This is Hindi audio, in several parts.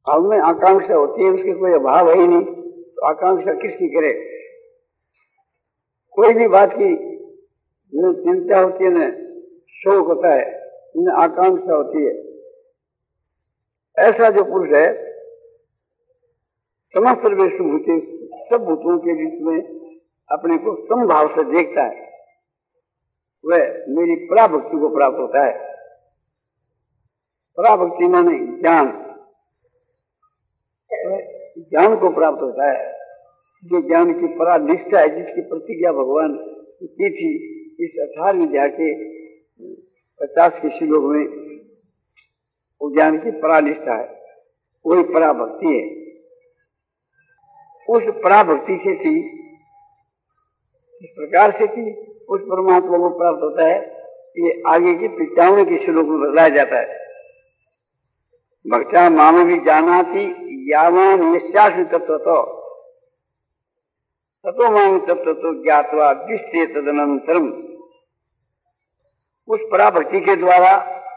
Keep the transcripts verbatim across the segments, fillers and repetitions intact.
अब में आकांक्षा होती है, उसके कोई अभाव है ही नहीं, तो आकांक्षा किसकी करे? कोई भी बात की न चिंता होती है, न शोक होता है, न आकांक्षा होती है। ऐसा जो पुरुष है समस्त सर्वेषु भूते, सब भूतों के बीच में अपने को समभाव से देखता है, वह मेरी पराभक्ति को प्राप्त होता है। पराभक्ति माने ज्ञान, ज्ञान को प्राप्त होता है। जो ज्ञान की परा निष्ठा है, जिसकी प्रतिज्ञा भगवान की थी इस अठारहवीं अध्याय के पचास के श्लोक में, वो ज्ञान की परा निष्ठा है, वही पराभक्ति है। उस पराभक्ति से थी, इस प्रकार से थी, उस परमात्मा को प्राप्त होता है। ये आगे के पिचावन के श्लोक में बदलाया जाता है। भक्त्या माम भी जानाति यावान निश्चासु तत्वतो ततो माम तत्वतो ज्ञात्वा दृष्टे तदनंतरम। उस पराभक्ति के द्वारा,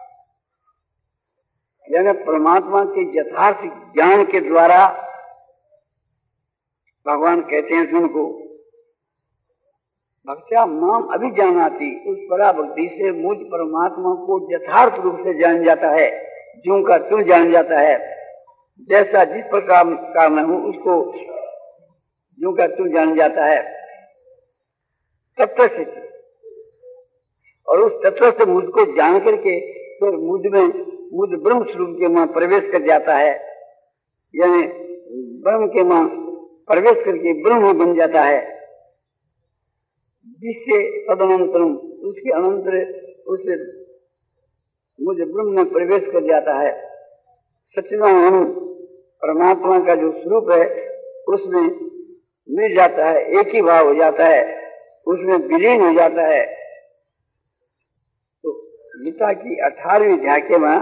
यानी परमात्मा के यथार्थ ज्ञान के द्वारा, भगवान कहते हैं अर्जुन को, भक्त्या माम अभिजानाति, उस पराभक्ति से मुझ परमात्मा को यथार्थ रूप से जान जाता है, ज्यों का त्यों जान जाता है। जैसा जिस प्रकार का मैं हूं उसको ज्यों का त्यों जान जाता है तत्व से, और उस तत्व से मुझको जान करके फिर मुझ में मुझ ब्रह्म स्वरूप के मां प्रवेश कर जाता है, यानी ब्रह्म के मां प्रवेश करके ब्रह्म बन जाता है। जिससे तदनंतरम, उसके अनंतर उस मुझ ब्रह्म में प्रवेश कर जाता है। सच्चिदानंद परमात्मा का जो स्वरूप है उसमें मिल जाता है, एक ही भाव हो जाता है, उसमें विलीन हो जाता है। तो गीता की अठारहवीं अध्याय के में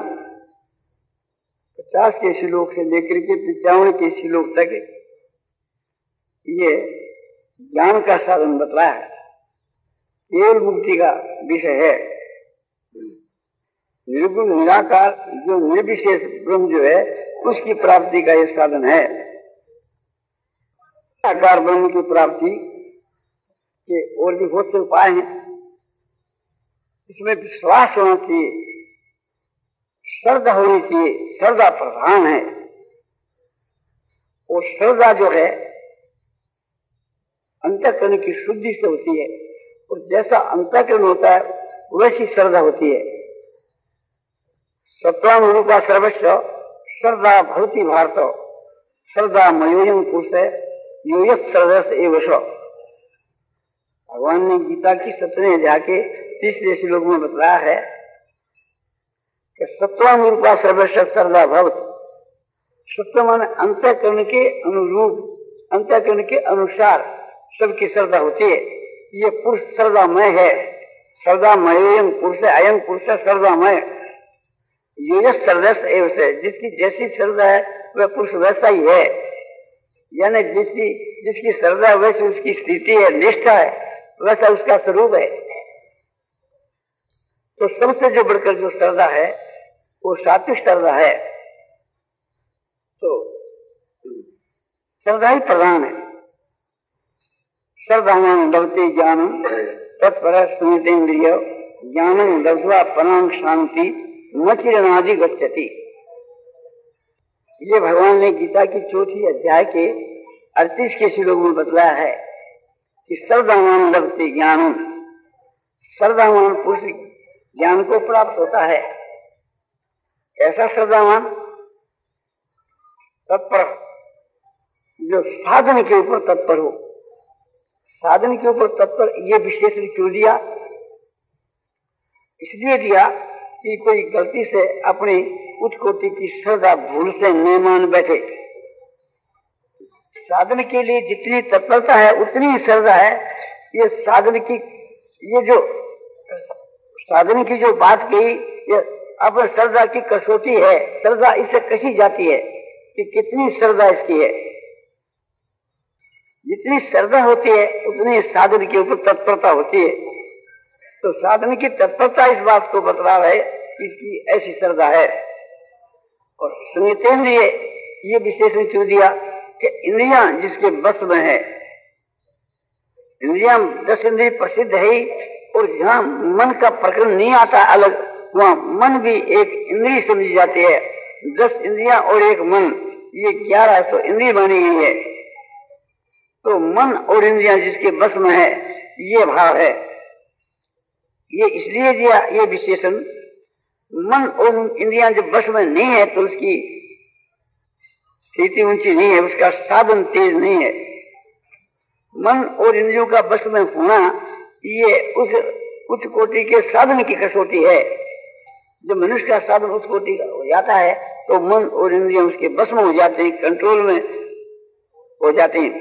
पचास के श्लोक से लेकर के पिचावन के श्लोक तक ये ज्ञान का साधन बतलाया है, केवल मुक्ति का विषय है। निर्गुण निराकार जो निर्विशेष ब्रह्म जो है उसकी प्राप्ति का यह साधन है। निराकार ब्रह्म की प्राप्ति के और भी बहुत से उपाय हैं। इसमें विश्वास होना चाहिए, श्रद्धा होनी चाहिए, श्रद्धा प्रधान है। और श्रद्धा जो है अंतःकरण की शुद्धि से होती है, और जैसा अंतःकरण होता है वैसी श्रद्धा होती है। सत्वाम रूपा सर्वस्व श्रद्धा भवति भारत, श्रद्धा मयोयम पुरुष योयत श्रद्धस एवश। भगवान ने गीता की सत्रहवें अध्याय के तीसरे श्लोक में बतलाया है कि सत्वाम रूपा सर्वस्व श्रद्धा भवति। सत्व माने अंतःकरण के अनुरूप, अंतःकरण के अनुसार सबकी श्रद्धा होती है। ये पुरुष श्रद्धामय है, श्रद्धामयोयम पुरुष, अयम पुरुष श्रद्धामय। ये श्रद्धस एवं से, जिसकी जैसी श्रद्धा है वह पुरुष वैसा ही है, यानी जिसकी जिसकी श्रद्धा वैसी उसकी स्थिति है, निष्ठा है, वैसा उसका स्वरूप है। तो सबसे जो बढ़कर जो श्रद्धा है वो सात्विक श्रद्धा है। तो श्रद्धा ही प्रधान है। श्रद्धावान लभते ज्ञानम तत्पर सुनितेन्द्रिय ज्ञानम लब्ध्वा परां शांति न चिरनादि गच्छति। ये भगवान ने गीता की चौथी अध्याय के अड़तीस के श्लोक में बतलाया है कि श्रद्धावान लभते ज्ञानम, श्रद्धावान पुरुष ज्ञान को प्राप्त होता है। ऐसा श्रद्धावान तत्पर, जो साधन के ऊपर तत्पर हो। साधन के ऊपर तत्पर ये विशेषण क्यों दिया? इसलिए दिया कि कोई गलती से अपनी उच्च कोटि की श्रद्धा भूल से न मान बैठे। साधन के लिए जितनी तत्परता है उतनी ही श्रद्धा है। ये साधन की, ये जो साधन की जो बात कही, ये अपने श्रद्धा की कसौटी है। श्रद्धा इससे कसी जाती है कि कितनी श्रद्धा इसकी है। जितनी श्रद्धा होती है उतनी साधन के ऊपर तत्परता होती है। तो साधन की तत्परता इस बात को बतला रहे, इसकी ऐसी श्रद्धा है। और सुनितेंद्रिय ये विशेषण क्यों दिया कि इंद्रियां जिसके बस में है, इंद्रियां दस इंद्रिय प्रसिद्ध है ही, और जहां मन का प्रकरण नहीं आता अलग, वहां मन भी एक इंद्रिय समझी जाती है। दस इंद्रियां और एक मन, ये ग्यारह सौ इंद्रिय मानी गई है। तो मन और इंद्रियां जिसके बस में है, ये भाव है। ये इसलिए दिया ये विशेषण, मन और इंद्रियां जब बस में नहीं है तो उसकी स्थिति ऊंची नहीं है, उसका साधन तेज नहीं है। मन और इंद्रियों का बस में होना ये उस उच्च कोटि के साधन की कसौटी है। जब मनुष्य का साधन उच्च कोटि का हो जाता है तो मन और इंद्रियां उसके बस में हो जाते हैं, कंट्रोल में हो जाते हैं।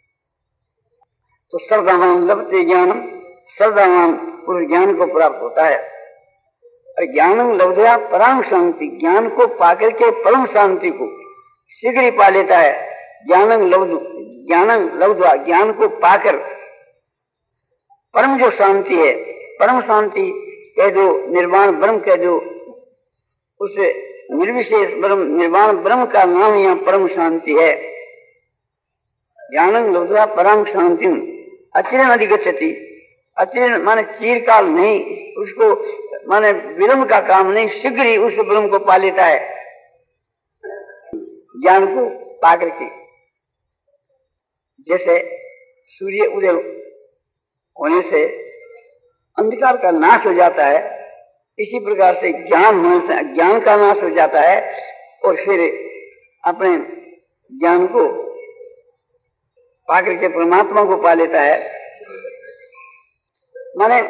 तो सर्वदान लभते ज्ञानम, सर्वदान पुरुष ज्ञान को प्राप्त होता है। और ज्ञानम लब्ध्वा परम शांति, ज्ञान को पाकर के परम शांति को शीघ्र ही पा लेता है। ज्ञानम लब्ध ज्ञानम लब्ध्वा, ज्ञान को पाकर परम जो शांति है, परम शांति कह दो, निर्वाण ब्रह्म कह दो, उस निर्विशेष ब्रह्म, निर्वाण ब्रह्म का नाम यहाँ परम शांति है। ज्ञानम लब्ध्वा परम शांति अचिरेण अधिगच्छति, अचिरेण माने चीरकाल नहीं, उसको माने विलंब का काम नहीं, शीघ्र ही उस ब्रह्म को पा लेता है ज्ञान को पाकर के। जैसे सूर्य उदय होने से अंधकार का नाश हो जाता है, इसी प्रकार से ज्ञान होने से अज्ञान का नाश हो जाता है, और फिर अपने ज्ञान को पाकर के परमात्मा को पा लेता है। माने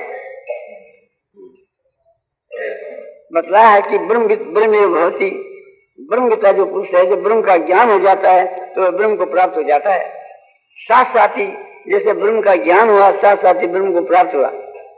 बतलाया है कि ब्रह्म ब्रह्म भवति, ब्रह्मविद्ता जो पुरुष है, जब ब्रह्म का ज्ञान हो जाता है तो ब्रह्म को प्राप्त हो जाता है। साथ साथ ही जैसे ब्रह्म का ज्ञान हुआ, साथ साथ ही ब्रह्म को प्राप्त हुआ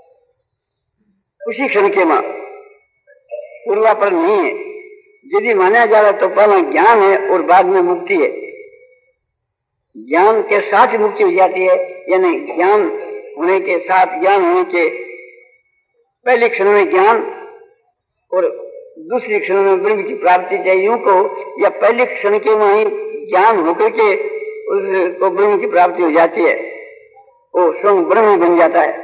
उसी क्षण के मां, पूर्वापर नहीं है। यदि माना जा रहा तो पहला ज्ञान है और बाद में मुक्ति है। ज्ञान के साथ ही मुक्ति हो जाती है, यानी ज्ञान होने के साथ, ज्ञान होने के पहले क्षण में ज्ञान और दूसरी क्षण में ब्रह्म की प्राप्ति चाहिए, यूं को, या पहले क्षण के वहीं ज्ञान होकर के उसको ब्रह्म की प्राप्ति हो जाती है, वो स्वयं ब्रह्म बन जाता है।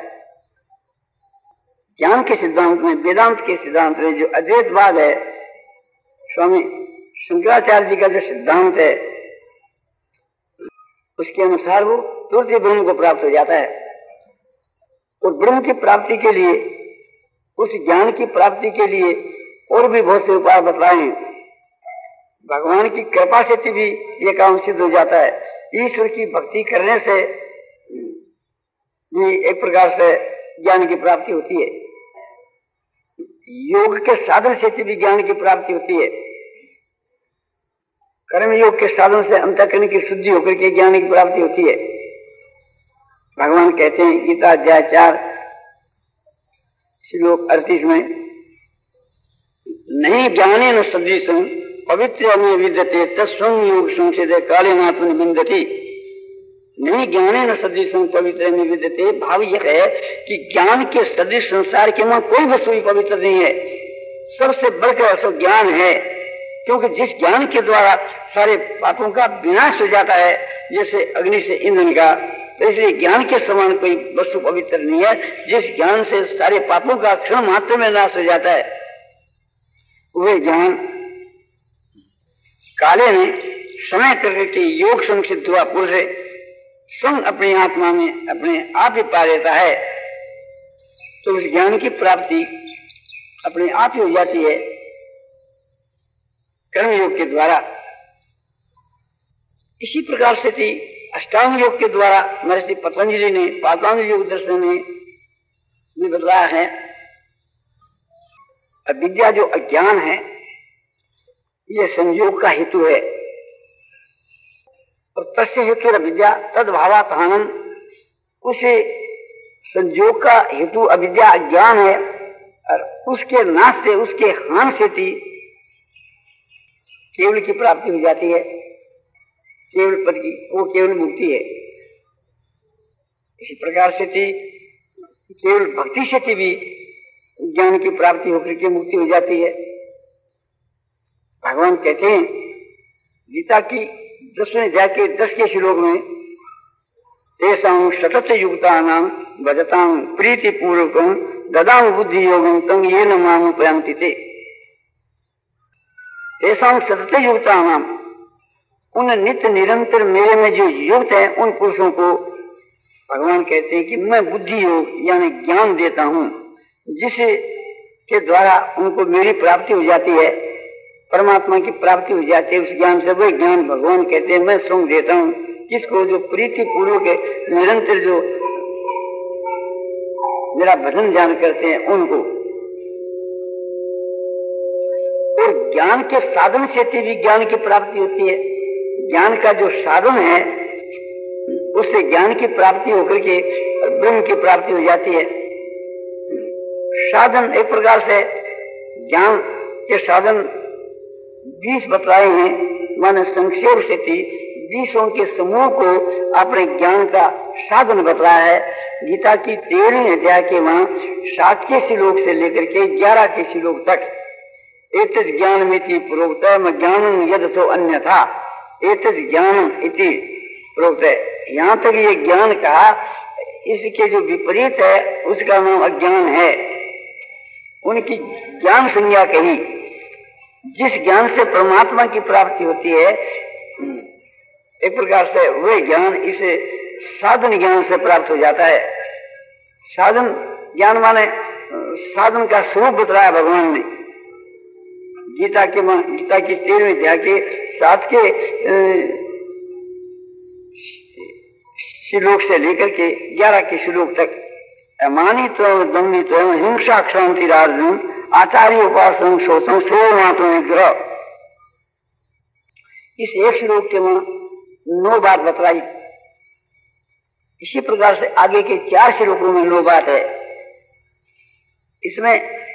ज्ञान के सिद्धांत में, वेदांत के सिद्धांत में जो अद्वैतवाद है, स्वामी शंकराचार्य जी का जो सिद्धांत है, उसके अनुसार वो तुरंत ही ब्रह्म को प्राप्त हो जाता है। और ब्रह्म की प्राप्ति के लिए, उस ज्ञान की प्राप्ति के लिए और भी बहुत से उपाय बतलाए हैं। भगवान की कृपा से भी ये काम सिद्ध हो जाता है। ईश्वर की भक्ति करने से भी एक प्रकार से ज्ञान की प्राप्ति होती है। योग के साधन से भी ज्ञान की प्राप्ति होती है। कर्म योग के साधन से अंतःकरण की शुद्धि होकर के ज्ञान की प्राप्ति होती है। भगवान कहते हैं गीता अध्याय चार श्लोक अड़तीस में, नहीं ज्ञाने न सदृशं पवित्र में विद्यते तस्वं योग संसिदे काले नात्मनि बिंदति। नहीं ज्ञाने न सदृशं पवित्र में विद्यते, भाव यह है कि ज्ञान के सदृश संसार के वहां कोई वस्तु भी पवित्र नहीं है। सबसे बढ़कर असो ज्ञान है, क्योंकि जिस ज्ञान के द्वारा सारे पापों का विनाश हो जाता है, जैसे अग्नि से ईंधन का, तो इसलिए ज्ञान के समान कोई वस्तु पवित्र नहीं है। जिस ज्ञान से सारे पापों का क्षण मात्र में नाश हो जाता है, वह ज्ञान काले ने समय करके योग संसिद्ध हुआ पुरुष स्वयं अपनी आत्मा में अपने आप ही पा लेता है। तो उस ज्ञान की प्राप्ति अपने आप ही हो जाती है कर्म योग के द्वारा। इसी प्रकार से थी अष्टांग योग के द्वारा महर्षि पतंजलि ने पातांग योग दर्शन में बतलाया है। अविद्या जो अज्ञान है, यह संयोग का हेतु है, और तस्य हेतु अविद्या तद्भावात्हानम, उसे संयोग का हेतु अविद्या अज्ञान है, और उसके नाश से, उसके हान से थी केवल की प्राप्ति हो जाती है, केवल पद की, वो केवल मुक्ति है। इसी प्रकार से थी केवल भक्ति से थी भी ज्ञान की प्राप्ति होकर के मुक्ति हो जाती है। भगवान कहते हैं गीता की दसवें अध्याय के दस के श्लोक में तेषां सतत युक्तानां भजतां प्रीति पूर्वकं ददामि बुद्धि योगं तं येन माम उपयान्ति ते। तेषां सतत युक्तानां, उन नित्य निरंतर मेरे में जो युक्त है उन पुरुषों को भगवान कहते हैं कि मैं बुद्धि योग यानी ज्ञान देता हूं, जिसके के द्वारा उनको मेरी प्राप्ति हो जाती है, परमात्मा की प्राप्ति हो जाती है। उस ज्ञान से वही ज्ञान भगवान कहते हैं मैं स्वयं देता हूं, किसको? जो प्रीति पूर्वक निरंतर जो मेरा भजन ध्यान करते हैं उनको। और ज्ञान के साधन से भी ज्ञान की प्राप्ति होती है। ज्ञान का जो साधन है उससे ज्ञान की प्राप्ति होकर के ब्रह्म की प्राप्ति हो जाती है। साधन एक प्रकार से ज्ञान के साधन बीस बतलाए हैं, माने संक्षेप से थी बीसों के समूह को अपने ज्ञान का साधन बतलाया है। गीता की तेरहवीं अध्याय के वहां सात के श्लोक से लेकर के ग्यारह के श्लोक तक एतस् ज्ञान मिति प्रोक्त ज्ञानम यदथो अन्यथा एतस् ज्ञान इति प्रोक्त है। यहाँ तक ये ज्ञान कहा, इसके जो विपरीत है उसका नाम अज्ञान है। उनकी ज्ञान संज्ञा कही, जिस ज्ञान से परमात्मा की प्राप्ति होती है, एक प्रकार से वह ज्ञान इसे साधन ज्ञान से प्राप्त हो जाता है। साधन ज्ञान माने साधन का स्वरूप बतलाया भगवान ने गीता के गीता की तेरहवीं अध्याय के सात के श्लोक से लेकर के ग्यारह के श्लोक तक अमानित दंडित हिंसा क्षांति राजन आचार्य उपासन शोषण सेवात्म विग्रह। इस एक श्लोक के में नौ बात बतलाई। इसी प्रकार से आगे के चार श्लोकों में नौ बात है। इसमें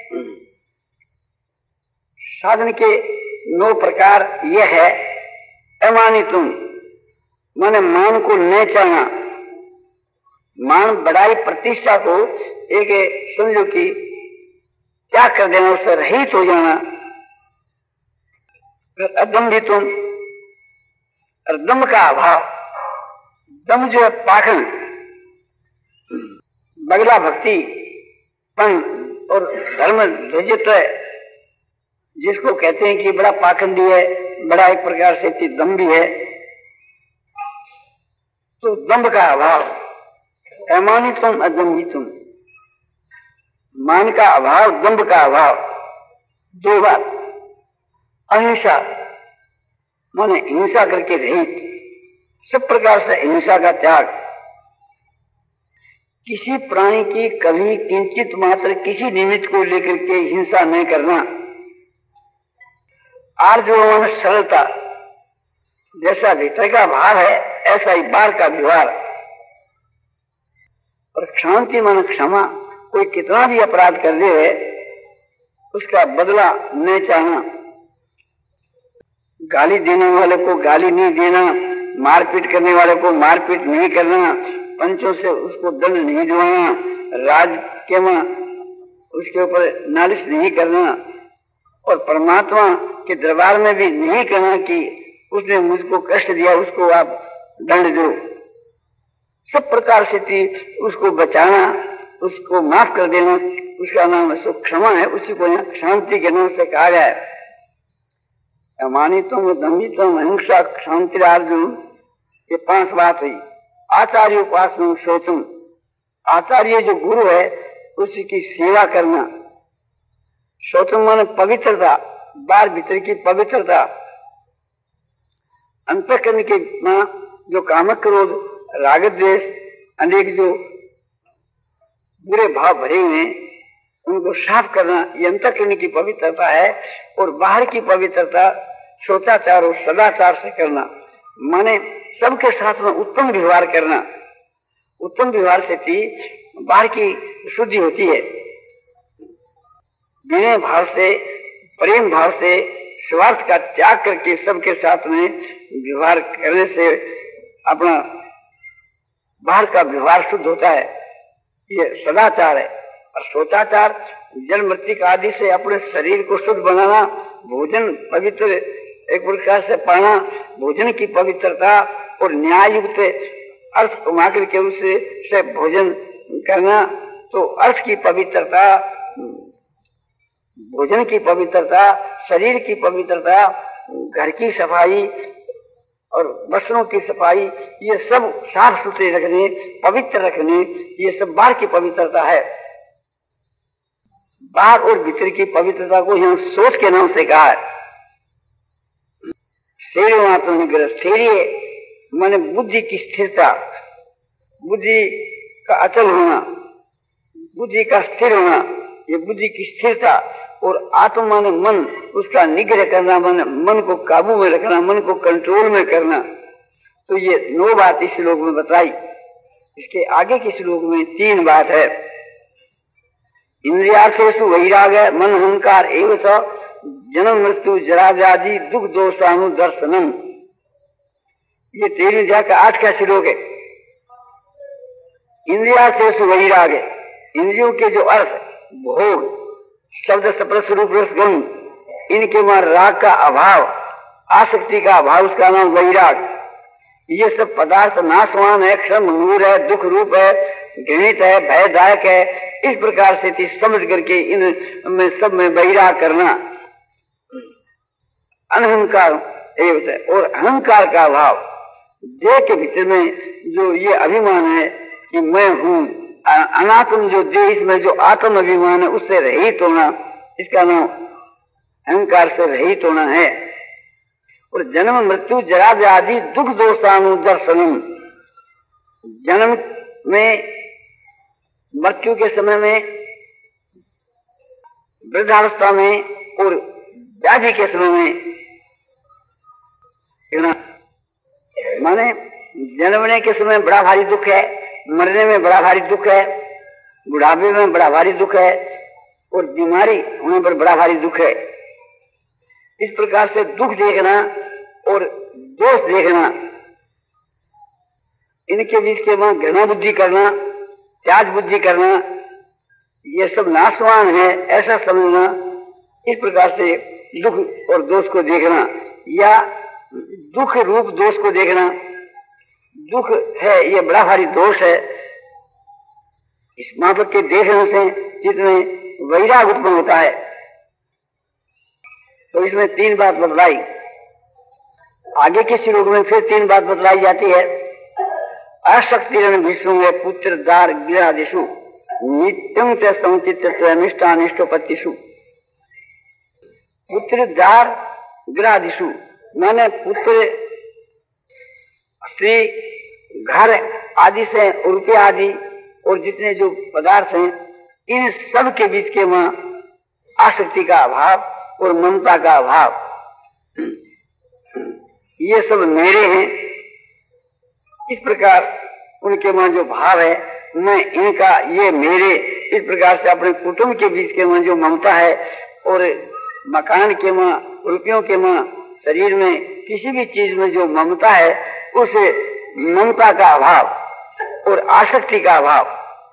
साधन के नौ प्रकार यह है। अमानितुम माने मान को न चाहना, मान बढ़ाई प्रतिष्ठा को एक समझो कि त्याग कर देना, उससे रहित हो जाना। अदम्भितुम, दम का अभाव, दम जो है पाखंड, बगला भक्ति पन और धर्म ध्वजित है, जिसको कहते हैं कि बड़ा पाखंडी है, बड़ा एक प्रकार से दम भी है, तो दम्भ का अभाव। अमानितुम अदम्भितुम, मान का अभाव, दंभ का अभाव। दो बात। अहिंसा माने हिंसा करके रहित, सब प्रकार से हिंसा का त्याग। किसी प्राणी की कभी किंचित मात्र किसी निमित्त को लेकर के हिंसा नहीं करना। आर्जव सरलता, जैसा भीतर का भाव है ऐसा ही बाहर का व्यवहार। और शांति मन क्षमा, कोई कितना भी अपराध कर दे उसका बदला नहीं चाहना। गाली देने वाले को गाली नहीं देना, मारपीट करने वाले को मारपीट नहीं करना, पंचों से उसको दंड नहीं दिलाना, राज के में उसके ऊपर नालिश नहीं करना, और परमात्मा के दरबार में भी नहीं कहना कि उसने मुझको कष्ट दिया उसको आप दंड दो। सब प्रकार से थी उसको बचाना, उसको माफ कर देना, उसका नाम है क्षमा है। उसी को यहाँ शांति के नाम से कहा गया है। अमानितुम दंभितुम अहिंसा शांति अर्जुन, ये पांच बात हुई। आचार्य उपासना शोचम, आचार्य जो गुरु है उसकी सेवा करना। शोचम माने पवित्रता, बाहर भीतर की पवित्रता। अंतःकरण के जो कामक क्रोध राग द्वेष अनेक जो बुरे भाव भरे हुए हैं उनको साफ करना, ये अंतःकरण की पवित्रता है। और बाहर की पवित्रता सोचाचार और सदाचार से करना, माने सबके साथ में उत्तम व्यवहार करना। उत्तम व्यवहार से थी बाहर की शुद्धि होती है। विनय भाव से, प्रेम भाव से, स्वार्थ का त्याग करके सबके साथ में व्यवहार करने से अपना बाहर का व्यवहार शुद्ध होता है। ये सदाचार है। और सोचाचार जल मृतिका आदि से अपने शरीर को शुद्ध बनाना, भोजन पवित्र एक प्रकार से पढ़ना भोजन की पवित्रता और न्याय युक्त अर्थ कमा करके उससे से भोजन करना, तो अर्थ की पवित्रता, भोजन की पवित्रता, शरीर की पवित्रता, घर की सफाई और वस्त्रों की सफाई, ये सब साफ सुथरे रखने, पवित्र रखने, ये सब बाहर की पवित्रता है। बाहर और भीतर की पवित्रता को यहाँ सोच के नाम से कहा है। स्थैर्य मात्र निग्रह, स्थैर्य माने बुद्धि की स्थिरता, बुद्धि का अचल होना, बुद्धि का स्थिर होना, ये बुद्धि की स्थिरता। और आत्मा माने मन, उसका निग्रह करना माने मन को काबू में रखना, मन को कंट्रोल में करना। तो ये नौ बात इस श्लोक में बताई। इसके आगे के श्लोक में तीन बात है। इंद्रियार्थेषु वैराग्य मन अहंकार एवं च जन्म मृत्यु जरा व्याधि दुख दोषानुदर्शनम। ये तेरहवीं अध्याय का आठ का श्लोक है। इंद्रियार्थेषु वैराग्य, इंद्रियों के जो अर्थ भोग, शब्द स्पर्श रूप रस गंध, इनके वहां राग का अभाव, आसक्ति का अभाव, उसका नाम वैराग। ये सब पदार्थ नाशवान है, क्षण भंगुर है, दुख रूप है, घृणित है, भयदायक है। इस प्रकार से थी समझ करके इन में सब में वैराग करना। अनहंकार एवं, और अहंकार का अभाव, देह के भीतर में जो ये अभिमान है कि मैं हूं, अनात्म जो देह, इसमें जो आत्म अभिमान है उससे रहित होना, इसका नाम अहंकार से रहित होना है। और जन्म मृत्यु जरा व्याधि दुख दोषानुदर्शनम, जन्म में, मृत्यु के समय में, वृद्धावस्था में और व्याधि के समय में, माने जन्मने के समय बड़ा भारी दुख है, मरने में बड़ा भारी दुख है, बुढ़ापे में बड़ा भारी दुख है, और बीमारी होने पर बड़ा भारी दुख है। इस प्रकार से दुख देखना और दोष देखना, इनके बीच के वहां घृणा बुद्धि करना, त्याग बुद्धि करना, ये सब नाशवान है ऐसा समझना। इस प्रकार से दुख और दोष को देखना, या दुख रूप दोष को देखना। दुख है, ये बड़ा भारी दोष है। इस मापक के देखने से जितने वैराग उत्पन्न होता है। तो इसमें तीन बात बतलाई। आगे के श्लोक में फिर तीन बात बतलाई जाती है। अशक्ति विष्णु है पुत्र दार गृहादिशु नित्यं च संचित्य निष्ठानिष्ठोपत्तिषु। पुत्र दार गृहादिशु माने पुत्र, स्त्री, घर आदि से, रुपये आदि और जितने जो पदार्थ हैं, इन सब के बीच के वहां आसक्ति का अभाव और ममता का अभाव, ये सब मेरे हैं। इस प्रकार उनके वहां जो भाव है, मैं इनका, ये मेरे, इस प्रकार से अपने कुटुंब के बीच के वहां जो ममता है, और मकान के वहां, रुपयों के वहां, शरीर में किसी भी चीज में जो ममता है, उस ममता का अभाव और आसक्ति का अभाव,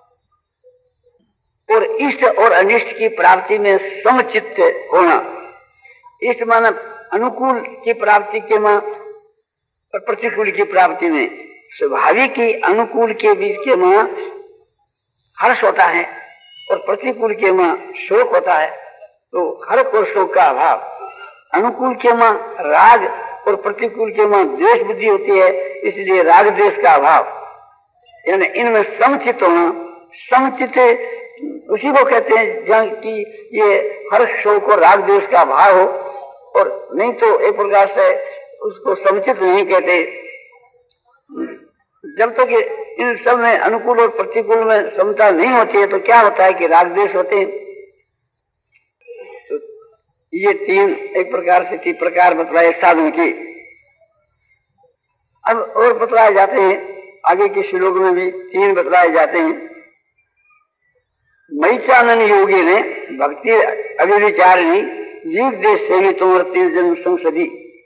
और इष्ट और अनिष्ट की प्राप्ति में समचित्त होना। इष्ट माना अनुकूल की प्राप्ति के मां और प्रतिकूल की प्राप्ति में, स्वाभाविक की अनुकूल के बीच के मां हर्ष होता है और प्रतिकूल के मां शोक होता है। तो हर्ष और शोक का अभाव, अनुकूल के मां राग और प्रतिकूल के मां द्वेष बुद्धि होती है, इसलिए राग द्वेष का अभाव, यानी इनमें समचित होना। समचित उसी को कहते हैं जहां की ये हर्ष शोक और राग द्वेष का अभाव हो, और नहीं तो एक प्रकार से उसको समचित नहीं कहते। जब तक तो इन सब में अनुकूल और प्रतिकूल में समता नहीं होती है, तो क्या होता है कि राग द्वेष होते हैं। तो ये तीन एक प्रकार से तीन प्रकार बतलाए साधन की। अब और बतलाए जाते हैं, आगे के श्लोक में भी तीन बतलाए जाते हैं। मैचानन योगी ने भक्ति अभिविचारिणी जीव देश से तुम्हार तीन जन्म संसदी।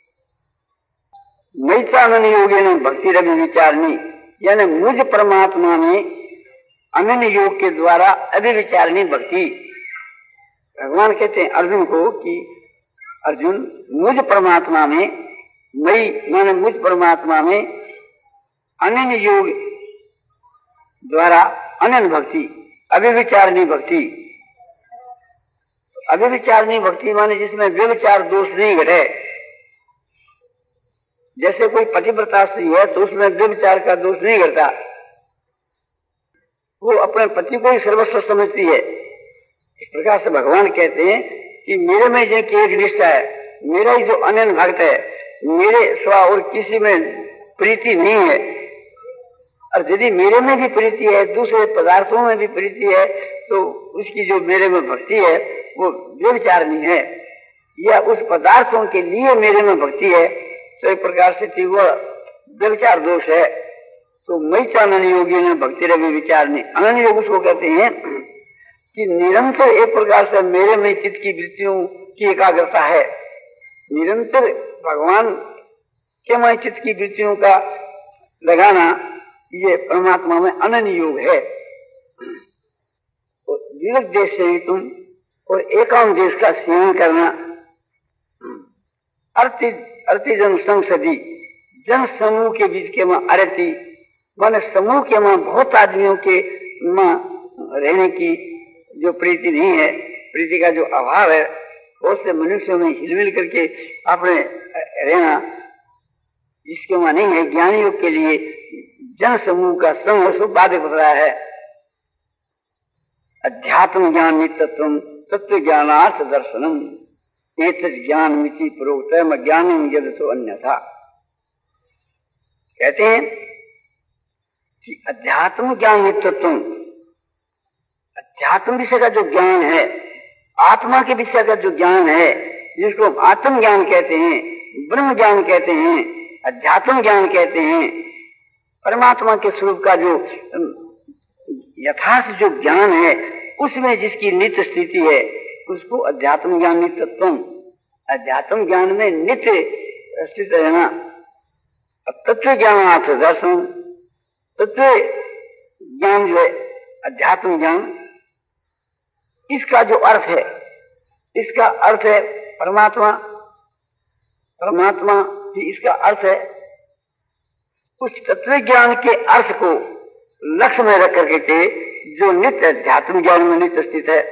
मैचानन योगी ने भक्ति अभिविचारिणी, यानी मुझ परमात्मा में अनन्य योग के द्वारा अभिविचारिणी भक्ति। भगवान कहते हैं अर्जुन को कि अर्जुन मुझ परमात्मा में, मई माने मुझ परमात्मा में अनन्य योग द्वारा अनन्य भक्ति, अभिविचारणी भक्ति। अभिविचारणी भक्ति माने जिसमें व्यभिचार दोष नहीं घटे। जैसे कोई पतिव्रता स्त्री है तो उसमें व्यभिचार का दोष नहीं घटता, वो अपने पति को ही सर्वस्व समझती है। इस प्रकार से भगवान कहते हैं कि मेरे में जिनकी एक निष्ठा है, मेरा ही जो अनन्य भक्त है, मेरे सिवा और किसी में प्रीति नहीं है। और यदि मेरे में भी प्रीति है, दूसरे पदार्थों में भी प्रीति है, तो उसकी जो मेरे में भक्ति है वो व्यभिचारणी है, या उस पदार्थों के लिए मेरे में भक्ति है तो एक प्रकार से थी वो व्यभिचार दोष है। तो मई चानन योगी ने भक्ति रवि विचारणी, अनन्य योग उसको कहते हैं कि निरंतर एक प्रकार से मेरे में चित्त की वृत्तियों की एकाग्रता है। निरंतर भगवान के में चित्त की वृत्तियों का लगाना, ये परमात्मा में अनन्य योग है। तो विविध देश से तुम और एकांत देश का सेवन करना, अर्थी अर्थी जन संसदी, जन समूह के बीच के मां अरती माने समूह के मां बहुत आदमियों के मां रहने की जो प्रीति नहीं है, प्रीति का जो अभाव है, बहुत से मनुष्यों में हिलमिल करके अपने रहना जिसके मां नहीं है, ज्ञानियों के लिए जन समूह का संग सो बाधिक हो रहा है। अध्यात्म ज्ञान नित्यत्वम तत्व ज्ञानार्थ दर्शनम एक ज्ञान मिति प्रोक्त ज्ञानम यद सो अन्यथा। कहते हैं कि अध्यात्म ज्ञान नित्यत्व, अध्यात्म विषय का जो ज्ञान है, आत्मा के विषय का जो ज्ञान है, जिसको आत्म ज्ञान कहते हैं, ब्रह्म ज्ञान कहते हैं, अध्यात्म ज्ञान कहते हैं, परमात्मा के स्वरूप का जो यथार्थ जो ज्ञान है, उसमें जिसकी नित्य स्थिति है, उसको अध्यात्म ज्ञान नित्यत्व। अध्यात्म ज्ञान में नित्य स्थित रहना। तत्व ज्ञानार्थ दर्शन, तत्व ज्ञान जो है अध्यात्म ज्ञान, इसका जो अर्थ है, इसका अर्थ है परमात्मा। परमात्मा ही इसका अर्थ है। उस तत्व ज्ञान के अर्थ को लक्ष्य में रख करके के जो नित्य अध्यात्म ज्ञान में नित्य स्थित है,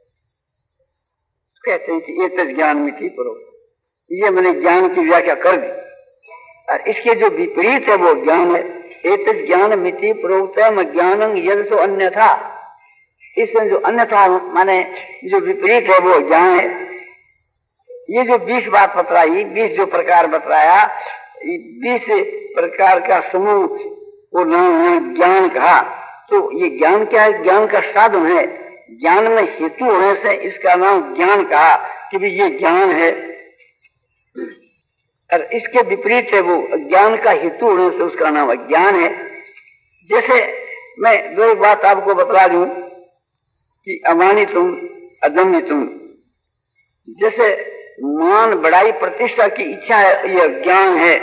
कहते हैं कि एक ज्ञान मिति परो। ये मैंने ज्ञान की व्याख्या कर दी, और इसके जो विपरीत है वो ज्ञान है। एक ज्ञान मिति प्रोक्त है ज्ञानं यद सो अन्यथा। इसमें जो अन्यथा माने जो विपरीत है वो ज्ञान है। ये जो बीस बात बतलाई, बीस जो प्रकार बतलाया, बीस प्रकार का समूह को नाम है ज्ञान कहा। तो ये ज्ञान क्या है? ज्ञान का साधन है। ज्ञान में हेतु होने से इसका नाम ज्ञान कहा कि भी ये ज्ञान है। और इसके विपरीत है वो ज्ञान का हेतु होने से उसका नाम अज्ञान है। जैसे मैं दो एक बात आपको बतला दूं कि अमानितुम अदम्यतुम, जैसे मान बढ़ाई प्रतिष्ठा की इच्छा है, यह ज्ञान है।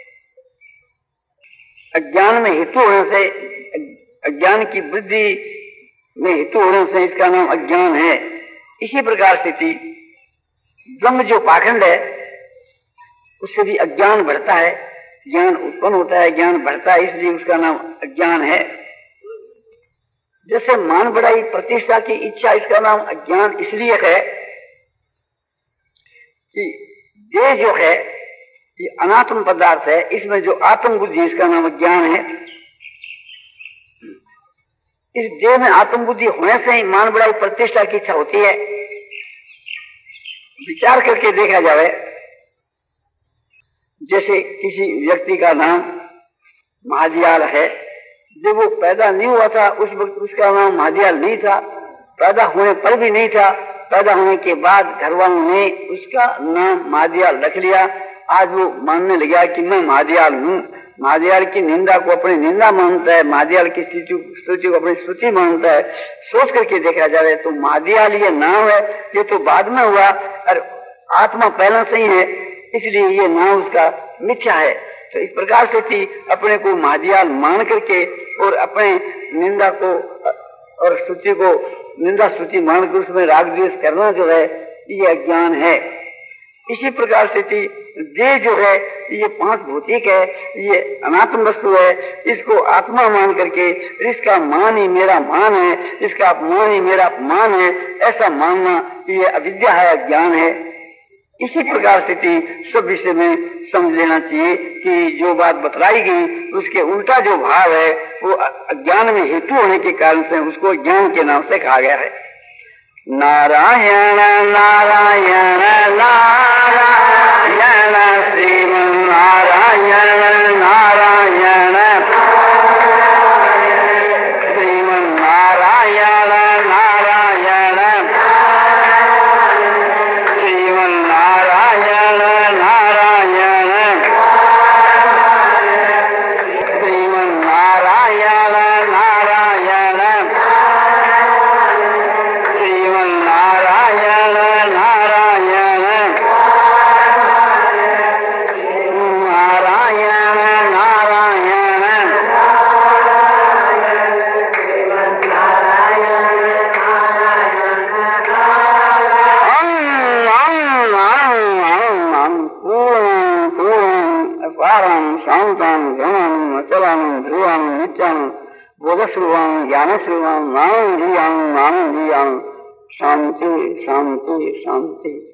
अज्ञान में हेतु होने से, अज्ञान की वृद्धि में हेतु होने से इसका नाम अज्ञान है। इसी प्रकार से थी ब्रह्म जो पाखंड है उससे भी अज्ञान बढ़ता है, ज्ञान उत्पन्न होता है, ज्ञान बढ़ता है, इसलिए उसका नाम अज्ञान है। जैसे मान बढ़ाई प्रतिष्ठा की इच्छा, इसका नाम अज्ञान इसलिए है कि देह जो है ये अनात्म पदार्थ है, इसमें जो आत्म बुद्धि, इसका नाम अज्ञान है। इस देह में आत्म बुद्धि होने से ही मान बढ़ाई प्रतिष्ठा की इच्छा होती है। विचार करके देखा जाए, जैसे किसी व्यक्ति का नाम महादयाल है, जब वो पैदा नहीं हुआ था उस वक्त उसका नाम महादयाल नहीं था, पैदा होने पर भी नहीं था, पैदा होने के बाद घर वालों ने उसका नाम महादयाल रख लिया। आज वो मानने लगा कि मैं महादयाल हूँ, महादयाल की निंदा को अपनी निंदा मानता है, महादयाल की स्तुति को अपनी स्तुति मानता है। सोच करके देखा जाए तो महादयाल ये नाम है, ये तो बाद में हुआ और आत्मा पहले से ही है, इसलिए ये नाम उसका मिथ्या है। तो इस प्रकार से थी अपने को महादयाल मान करके और अपने निंदा को और स्तुति को निंदा स्तुति मानकर उसमें राग द्वेष करना जो है ये अज्ञान है। इसी प्रकार से थी देह जो है ये पांच भौतिक है, ये अनात्म वस्तु है, इसको आत्मा मान करके इसका मान ही मेरा मान है, इसका अपमान ही मेरा अपमान है, ऐसा मानना ये अविद्या है, अज्ञान है। इसी प्रकार से थी सब विषय में समझ लेना चाहिए कि जो बात बतलाई गई उसके उल्टा जो भाव है वो अज्ञान में हेतु होने के कारण से उसको ज्ञान के नाम से कहा गया है। नारायण नारायण नारायण श्रीमन नारायण नारायण श्रीमन नारायण नारायण श्रीमन नारायण नारायण श्रीमन नारायण नारायण नारायण नारायण नारायण नारायण पूर्ण पूर्ण अपारं शान्तं घनं अचलं ध्रुवं नित्यं बोधस्वरूपं ज्ञानस्वरूपं नामं धियां नामं धियां शांति शांति शांति।